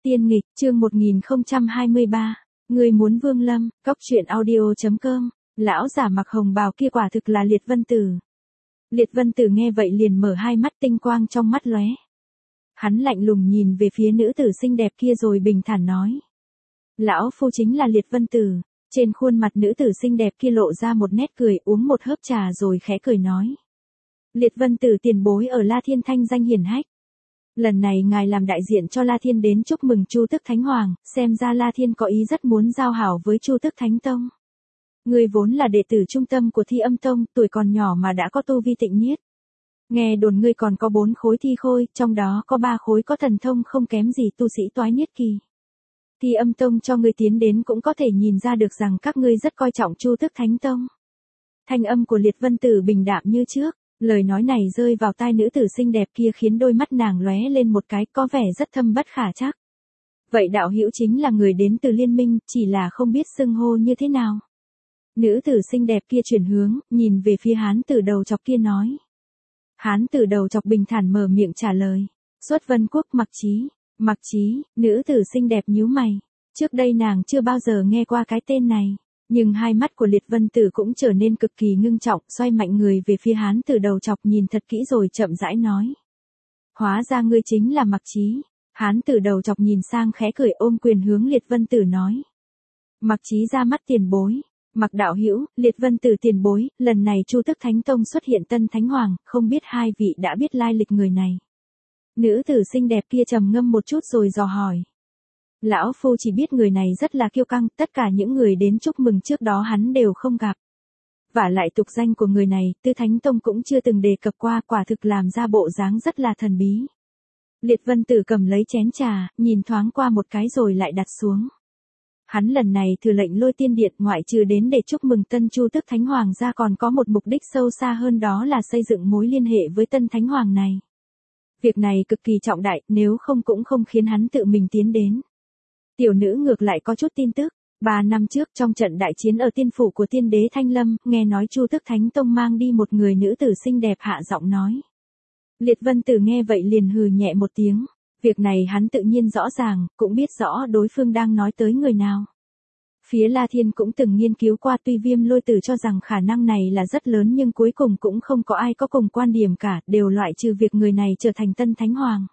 Tiên nghịch, chương 1023. Người muốn Vương Lâm, Cóc truyện audio.com. Lão giả mặc hồng bào kia quả thực là Liệt Vân Tử. Liệt Vân Tử nghe vậy liền mở hai mắt, tinh quang trong mắt lóe. Hắn lạnh lùng nhìn về phía nữ tử xinh đẹp kia rồi bình thản nói: Lão phu chính là Liệt Vân Tử. Trên khuôn mặt nữ tử xinh đẹp kia lộ ra một nét cười, uống một hớp trà rồi khẽ cười nói: Liệt Vân Tử tiền bối ở La Thiên thanh danh hiển hách. Lần này ngài làm đại diện cho La Thiên đến chúc mừng Chu Tức Thánh Hoàng, xem ra La Thiên có ý rất muốn giao hảo với Chu Tức Thánh Tông. Người vốn là đệ tử trung tâm của Thi Âm Tông, tuổi còn nhỏ mà đã có tu vi tịnh niết. Nghe đồn ngươi còn có 4 khối thi khôi, trong đó có 3 khối có thần thông không kém gì tu sĩ toái niết kỳ. Thi Âm Tông cho ngươi tiến đến cũng có thể nhìn ra được rằng các ngươi rất coi trọng Chu Tức Thánh Tông. Thanh âm của Liệt Vân Tử bình đạm như trước. Lời nói này rơi vào tai nữ tử xinh đẹp kia khiến đôi mắt nàng lóe lên một cái, có vẻ rất thâm bất khả trắc. Vậy đạo hữu chính là người đến từ liên minh, chỉ là không biết xưng hô như thế nào. Nữ tử xinh đẹp kia chuyển hướng, nhìn về phía hán tử đầu chọc kia nói. Hán tử đầu chọc bình thản mở miệng trả lời. Xuất Vân Quốc Mặc Chí. Mặc Chí, nữ tử xinh đẹp nhíu mày. Trước đây nàng chưa bao giờ nghe qua cái tên này. Nhưng hai mắt của Liệt Vân Tử cũng trở nên cực kỳ ngưng trọng, xoay mạnh người về phía hán tử đầu chọc nhìn thật kỹ rồi chậm rãi nói. Hóa ra ngươi chính là Mặc Chí. Hán tử đầu chọc nhìn sang khẽ cười, ôm quyền hướng Liệt Vân Tử nói. Mặc Chí ra mắt tiền bối. Mặc đạo hữu, Liệt Vân Tử tiền bối, lần này Chu Tức Thánh Tông xuất hiện tân Thánh Hoàng, không biết hai vị đã biết lai lịch người này. Nữ tử xinh đẹp kia trầm ngâm một chút rồi dò hỏi. Lão phu chỉ biết người này rất là kiêu căng, tất cả những người đến chúc mừng trước đó hắn đều không gặp. Vả lại tục danh của người này, Tư Thánh Tông cũng chưa từng đề cập qua, quả thực làm ra bộ dáng rất là thần bí. Liệt Vân Tử cầm lấy chén trà, nhìn thoáng qua một cái rồi lại đặt xuống. Hắn lần này thừa lệnh Lôi Tiên Điện ngoại trừ đến để chúc mừng tân Chu Tức Thánh Hoàng ra còn có một mục đích sâu xa hơn, đó là xây dựng mối liên hệ với tân Thánh Hoàng này. Việc này cực kỳ trọng đại, nếu không cũng không khiến hắn tự mình tiến đến. Tiểu nữ ngược lại có chút tin tức. 3 năm trước trong trận đại chiến ở tiên phủ của tiên đế Thanh Lâm, nghe nói Chu Tức Thánh Tông mang đi một người nữ tử xinh đẹp, hạ giọng nói. Liệt Vân Tử nghe vậy liền hừ nhẹ một tiếng. Việc này hắn tự nhiên rõ ràng, cũng biết rõ đối phương đang nói tới người nào. Phía La Thiên cũng từng nghiên cứu qua, tuy Viêm Lôi Tử cho rằng khả năng này là rất lớn nhưng cuối cùng cũng không có ai có cùng quan điểm cả, đều loại trừ việc người này trở thành tân Thánh Hoàng.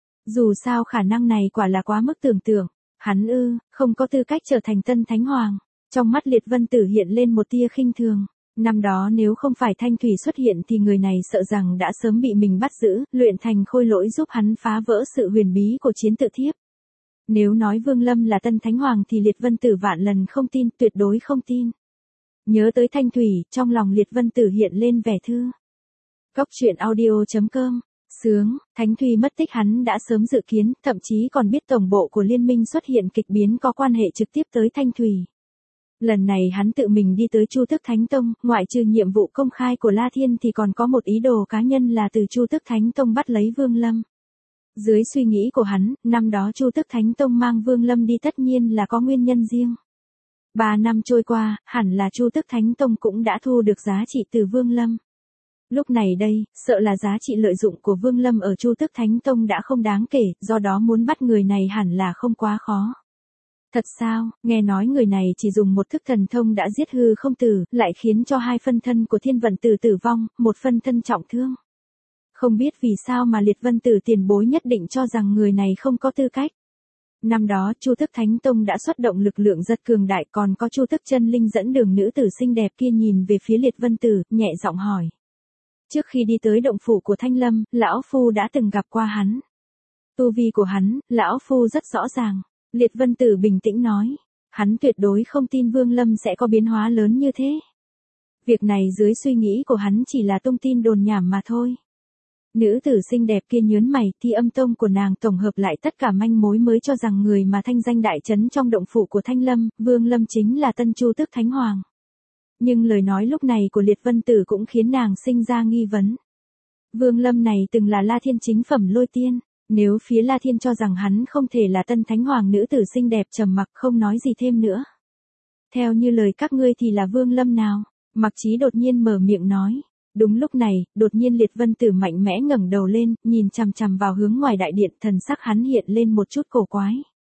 Dù sao khả năng này quả là quá mức tưởng tượng. Hắn không có tư cách trở thành tân Thánh Hoàng. Trong mắt Liệt Vân Tử hiện lên một tia khinh thường. Năm đó nếu không phải Thanh Thủy xuất hiện thì người này sợ rằng đã sớm bị mình bắt giữ, luyện thành khôi lỗi giúp hắn phá vỡ sự huyền bí của chiến tự thiếp. Nếu nói Vương Lâm là tân Thánh Hoàng thì Liệt Vân Tử vạn lần không tin, tuyệt đối không tin. Nhớ tới Thanh Thủy, trong lòng Liệt Vân Tử hiện lên vẻ thư. Cóc truyện audio.com. Sướng, Thánh Thủy mất tích hắn đã sớm dự kiến, thậm chí còn biết tổng bộ của liên minh xuất hiện kịch biến có quan hệ trực tiếp tới Thanh Thủy. Lần này hắn tự mình đi tới Chu Tức Thánh Tông, ngoại trừ nhiệm vụ công khai của La Thiên thì còn có một ý đồ cá nhân là từ Chu Tức Thánh Tông bắt lấy Vương Lâm. Dưới suy nghĩ của hắn, năm đó Chu Tức Thánh Tông mang Vương Lâm đi tất nhiên là có nguyên nhân riêng. 3 năm trôi qua, hẳn là Chu Tức Thánh Tông cũng đã thu được giá trị từ Vương Lâm. Lúc này đây, sợ là giá trị lợi dụng của Vương Lâm ở Chu Tức Thánh Tông đã không đáng kể, do đó muốn bắt người này hẳn là không quá khó. Thật sao, nghe nói người này chỉ dùng một thức thần thông đã giết hư không tử, lại khiến cho 2 phân thân của Thiên Vận Tử tử vong, 1 phân thân trọng thương. Không biết vì sao mà Liệt Vân Tử tiền bối nhất định cho rằng người này không có tư cách. Năm đó Chu Tức Thánh Tông đã xuất động lực lượng rất cường đại, còn có Chu Tức Chân Linh dẫn đường nữ tử xinh đẹp kia nhìn về phía Liệt Vân Tử, nhẹ giọng hỏi. Trước khi đi tới động phủ của Thanh Lâm, lão phu đã từng gặp qua hắn. Tu vi của hắn, lão phu rất rõ ràng. Liệt Vân Tử bình tĩnh nói. Hắn tuyệt đối không tin Vương Lâm sẽ có biến hóa lớn như thế. Việc này dưới suy nghĩ của hắn chỉ là tung tin đồn nhảm mà thôi. Nữ tử xinh đẹp kia nhớn mày, Thi Âm Tông của nàng tổng hợp lại tất cả manh mối mới cho rằng người mà thanh danh đại chấn trong động phủ của Thanh Lâm, Vương Lâm chính là tân Chu Tức Thánh Hoàng. Nhưng lời nói lúc này của Liệt Vân Tử cũng khiến nàng sinh ra nghi vấn. Vương Lâm này từng là La Thiên chính phẩm Lôi Tiên, nếu phía La Thiên cho rằng hắn không thể là tân Thánh Hoàng, nữ tử xinh đẹp trầm mặc không nói gì thêm nữa. Theo như lời các ngươi thì là Vương Lâm nào? Mặc Chí đột nhiên mở miệng nói. Đúng lúc này, đột nhiên Liệt Vân Tử mạnh mẽ ngẩng đầu lên, nhìn chằm chằm vào hướng ngoài đại điện, thần sắc hắn hiện lên một chút cổ quái.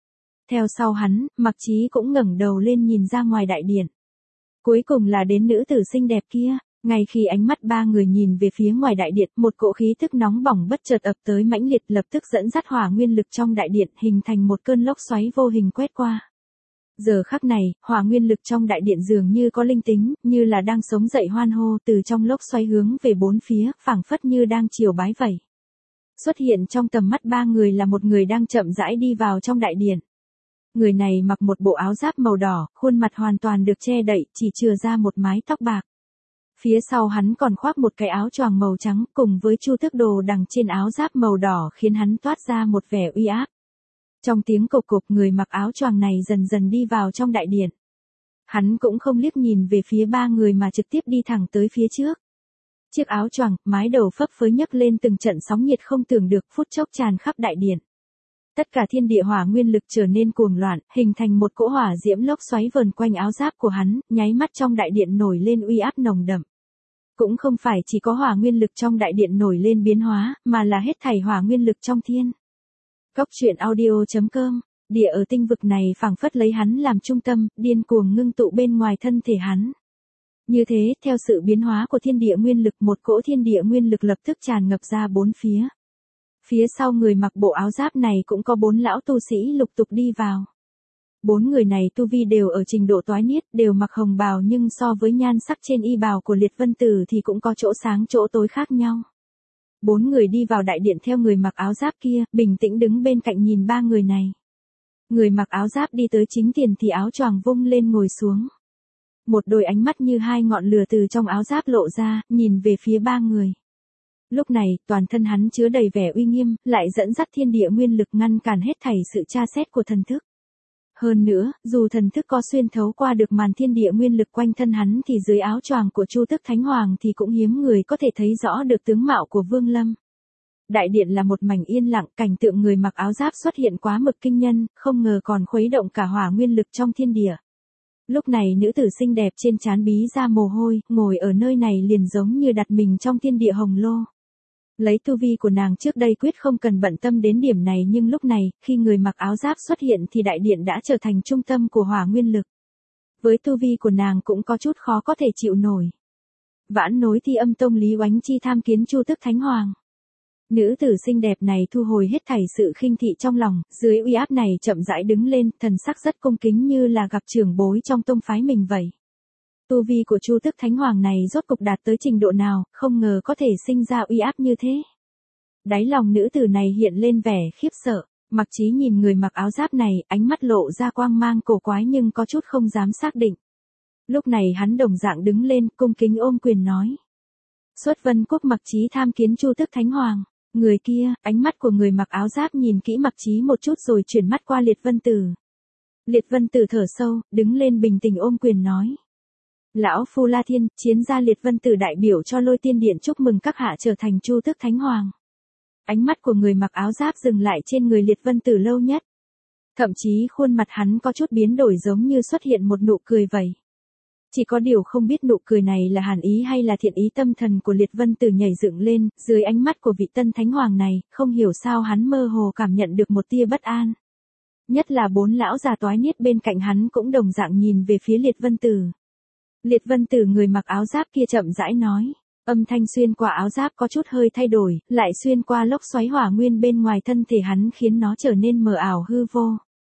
Theo sau hắn, Mặc Chí cũng ngẩng đầu lên nhìn ra ngoài đại điện. Cuối cùng là đến nữ tử xinh đẹp kia. Ngay khi ánh mắt ba người nhìn về phía ngoài đại điện, một cỗ khí tức nóng bỏng bất chợt ập tới mãnh liệt, lập tức dẫn dắt hỏa nguyên lực trong đại điện, hình thành một cơn lốc xoáy vô hình quét qua. Giờ khắc này, hỏa nguyên lực trong đại điện dường như có linh tính, như là đang sống dậy hoan hô, từ trong lốc xoáy hướng về bốn phía, phảng phất như đang chiều bái vậy. Xuất hiện trong tầm mắt ba người là một người đang chậm rãi đi vào trong đại điện. Người này mặc một bộ áo giáp màu đỏ, khuôn mặt hoàn toàn được che đậy, chỉ chừa ra một mái tóc bạc. Phía sau hắn còn khoác một cái áo choàng màu trắng, cùng với chu tước đồ đằng trên áo giáp màu đỏ khiến hắn toát ra một vẻ uy áp. Trong tiếng cộc cộc, người mặc áo choàng này dần dần đi vào trong đại điện. Hắn cũng không liếc nhìn về phía ba người mà trực tiếp đi thẳng tới phía trước. Chiếc áo choàng, mái đầu phấp phới nhấc lên từng trận sóng nhiệt không tưởng được, phút chốc tràn khắp đại điện. Tất cả thiên địa hỏa nguyên lực trở nên cuồng loạn, hình thành một cỗ hỏa diễm lốc xoáy vờn quanh áo giáp của hắn, nháy mắt trong đại điện nổi lên uy áp nồng đậm. Cũng không phải chỉ có hỏa nguyên lực trong đại điện nổi lên biến hóa, mà là hết thảy hỏa nguyên lực trong thiên. Cốc truyện audio.com, địa ở tinh vực này phảng phất lấy hắn làm trung tâm, điên cuồng ngưng tụ bên ngoài thân thể hắn. Như thế, theo sự biến hóa của thiên địa nguyên lực, một cỗ thiên địa nguyên lực lập tức tràn ngập ra bốn phía. Phía sau người mặc bộ áo giáp này cũng có 4 lão tu sĩ lục tục đi vào. 4 người này tu vi đều ở trình độ toái niết, đều mặc hồng bào, nhưng so với nhan sắc trên y bào của Liệt Vân Tử thì cũng có chỗ sáng chỗ tối khác nhau. 4 người đi vào đại điện theo người mặc áo giáp kia, bình tĩnh đứng bên cạnh nhìn ba người này. Người mặc áo giáp đi tới chính tiền thì áo choàng vung lên ngồi xuống. Một đôi ánh mắt như hai ngọn lửa từ trong áo giáp lộ ra, nhìn về phía ba người. Lúc này, toàn thân hắn chứa đầy vẻ uy nghiêm, lại dẫn dắt thiên địa nguyên lực ngăn cản hết thảy sự tra xét của thần thức. Hơn nữa, dù thần thức có xuyên thấu qua được màn thiên địa nguyên lực quanh thân hắn thì dưới áo choàng của Chu Tước Thánh Hoàng thì cũng hiếm người có thể thấy rõ được tướng mạo của Vương Lâm. Đại điện là một mảnh yên lặng, cảnh tượng người mặc áo giáp xuất hiện quá mực kinh nhân, không ngờ còn khuấy động cả hỏa nguyên lực trong thiên địa. Lúc này nữ tử xinh đẹp trên trán bí ra mồ hôi, ngồi ở nơi này liền giống như đặt mình trong thiên địa hồng lô. Lấy tu vi của nàng trước đây quyết không cần bận tâm đến điểm này, nhưng lúc này, khi người mặc áo giáp xuất hiện thì đại điện đã trở thành trung tâm của hỏa nguyên lực. Với tu vi của nàng cũng có chút khó có thể chịu nổi. Vãn nối Thi Âm Tông Lý Oánh Chi tham kiến Chu Tước Thánh Hoàng. Nữ tử xinh đẹp này thu hồi hết thảy sự khinh thị trong lòng, dưới uy áp này chậm rãi đứng lên, thần sắc rất cung kính như là gặp trưởng bối trong tông phái mình vậy. Tu vi của Chu Tước Thánh Hoàng này rốt cục đạt tới trình độ nào, không ngờ có thể sinh ra uy áp như thế. Đáy lòng nữ tử này hiện lên vẻ khiếp sợ, Mặc Chí nhìn người mặc áo giáp này, ánh mắt lộ ra quang mang cổ quái nhưng có chút không dám xác định. Lúc này hắn đồng dạng đứng lên, cung kính ôm quyền nói. Xuất Vân Quốc Mặc Chí tham kiến Chu Tước Thánh Hoàng. Người kia, ánh mắt của người mặc áo giáp nhìn kỹ Mặc Chí một chút rồi chuyển mắt qua Liệt Vân Tử. Liệt Vân Tử thở sâu, đứng lên bình tĩnh ôm quyền nói. Lão Phu La Thiên, chiến gia Liệt Vân Tử đại biểu cho Lôi Tiên Điện chúc mừng các hạ trở thành Chu Tước Thánh Hoàng. Ánh mắt của người mặc áo giáp dừng lại trên người Liệt Vân Tử lâu nhất. Thậm chí khuôn mặt hắn có chút biến đổi giống như xuất hiện một nụ cười vậy. Chỉ có điều không biết nụ cười này là hàn ý hay là thiện ý, tâm thần của Liệt Vân Tử nhảy dựng lên, dưới ánh mắt của vị tân Thánh Hoàng này, không hiểu sao hắn mơ hồ cảm nhận được một tia bất an. Nhất là 4 lão già toái niết bên cạnh hắn cũng đồng dạng nhìn về phía Liệt Vân Tử. Liệt Vân Tử người mặc áo giáp kia chậm rãi nói, âm thanh xuyên qua áo giáp có chút hơi thay đổi, lại xuyên qua lốc xoáy hỏa nguyên bên ngoài thân thể hắn khiến nó trở nên mờ ảo hư vô.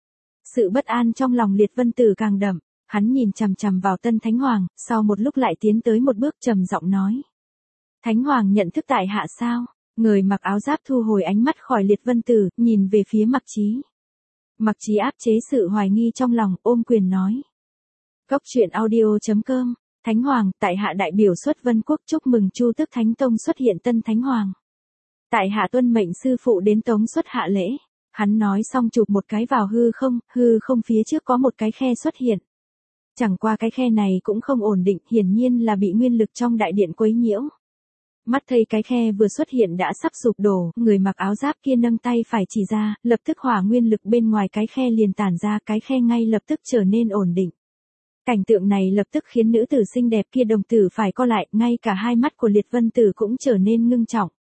Sự bất an trong lòng Liệt Vân Tử càng đậm, hắn nhìn chằm chằm vào tân Thánh Hoàng, sau một lúc lại tiến tới một bước trầm giọng nói. Thánh Hoàng nhận thức tại hạ sao? Người mặc áo giáp thu hồi ánh mắt khỏi Liệt Vân Tử, nhìn về phía Mặc Chí. Mặc Chí áp chế sự hoài nghi trong lòng, ôm quyền nói. Cốc truyện audio.com, Thánh Hoàng, tại hạ đại biểu Xuất Vân Quốc chúc mừng Chu Tước Thánh Tông xuất hiện tân Thánh Hoàng. Tại hạ tuân mệnh sư phụ đến tống xuất hạ lễ. Hắn nói xong chụp một cái vào hư không phía trước có một cái khe xuất hiện. Chẳng qua cái khe này cũng không ổn định, hiển nhiên là bị nguyên lực trong đại điện quấy nhiễu. Mắt thấy cái khe vừa xuất hiện đã sắp sụp đổ, người mặc áo giáp kia nâng tay phải chỉ ra, lập tức hỏa nguyên lực bên ngoài cái khe liền tản ra, cái khe ngay lập tức trở nên ổn định. Cảnh tượng này lập tức khiến nữ tử xinh đẹp kia đồng tử phải co lại, ngay cả hai mắt của Liệt Vân Tử cũng trở nên ngưng trọng.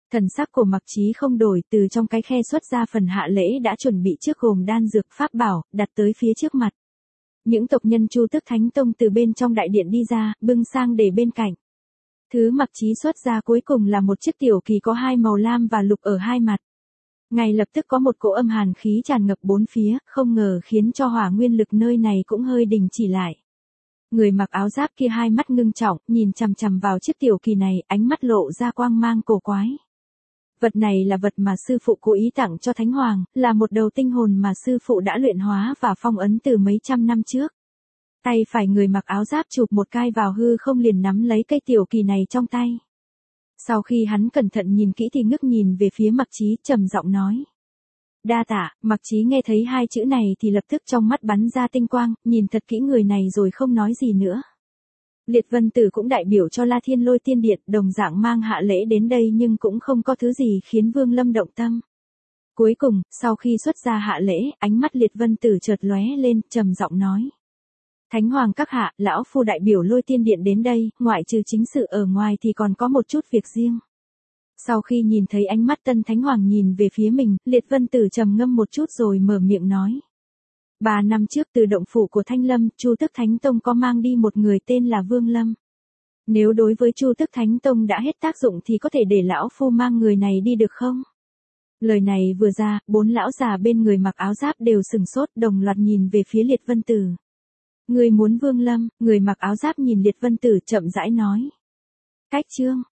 Thần sắc của Mặc Chí không đổi, từ trong cái khe xuất ra phần hạ lễ đã chuẩn bị trước gồm đan dược pháp bảo, đặt tới phía trước mặt. Những tộc nhân Chu Tước Thánh Tông từ bên trong đại điện đi ra, bưng sang để bên cạnh. Thứ Mặc Chí xuất ra cuối cùng là một chiếc tiểu kỳ có hai màu lam và lục ở hai mặt. Ngay lập tức có một cỗ âm hàn khí tràn ngập bốn phía, không ngờ khiến cho hỏa nguyên lực nơi này cũng hơi đình chỉ lại. Người mặc áo giáp kia hai mắt ngưng trọng, nhìn chằm chằm vào chiếc tiểu kỳ này, ánh mắt lộ ra quang mang cổ quái. Vật này là vật mà sư phụ cố ý tặng cho Thánh Hoàng, là một đầu tinh hồn mà sư phụ đã luyện hóa và phong ấn từ mấy trăm năm trước. Tay phải người mặc áo giáp chụp một cái vào hư không liền nắm lấy cây tiểu kỳ này trong tay. Sau khi hắn cẩn thận nhìn kỹ thì ngước nhìn về phía Mặc Chí, trầm giọng nói. Đa tạ. Mặc Chí nghe thấy hai chữ này thì lập tức trong mắt bắn ra tinh quang, nhìn thật kỹ người này rồi không nói gì nữa. Liệt Vân Tử cũng đại biểu cho La Thiên Lôi Tiên Điện, đồng dạng mang hạ lễ đến đây nhưng cũng không có thứ gì khiến Vương Lâm động tâm. Cuối cùng, sau khi xuất ra hạ lễ, ánh mắt Liệt Vân Tử chợt lóe lên, trầm giọng nói. Thánh Hoàng các hạ, lão phu đại biểu Lôi Tiên Điện đến đây, ngoại trừ chính sự ở ngoài thì còn có một chút việc riêng. Sau khi nhìn thấy ánh mắt Tân Thánh Hoàng nhìn về phía mình, Liệt Vân Tử trầm ngâm một chút rồi mở miệng nói. 3 năm trước từ động phủ của Thanh Lâm, Chu Tước Thánh Tông có mang đi một người tên là Vương Lâm. Nếu đối với Chu Tước Thánh Tông đã hết tác dụng thì có thể để lão phu mang người này đi được không? Lời này vừa ra, 4 lão già bên người mặc áo giáp đều sừng sốt, đồng loạt nhìn về phía Liệt Vân Tử. Người muốn Vương Lâm? Người mặc áo giáp nhìn Liệt Vân Tử chậm rãi nói. Cách chương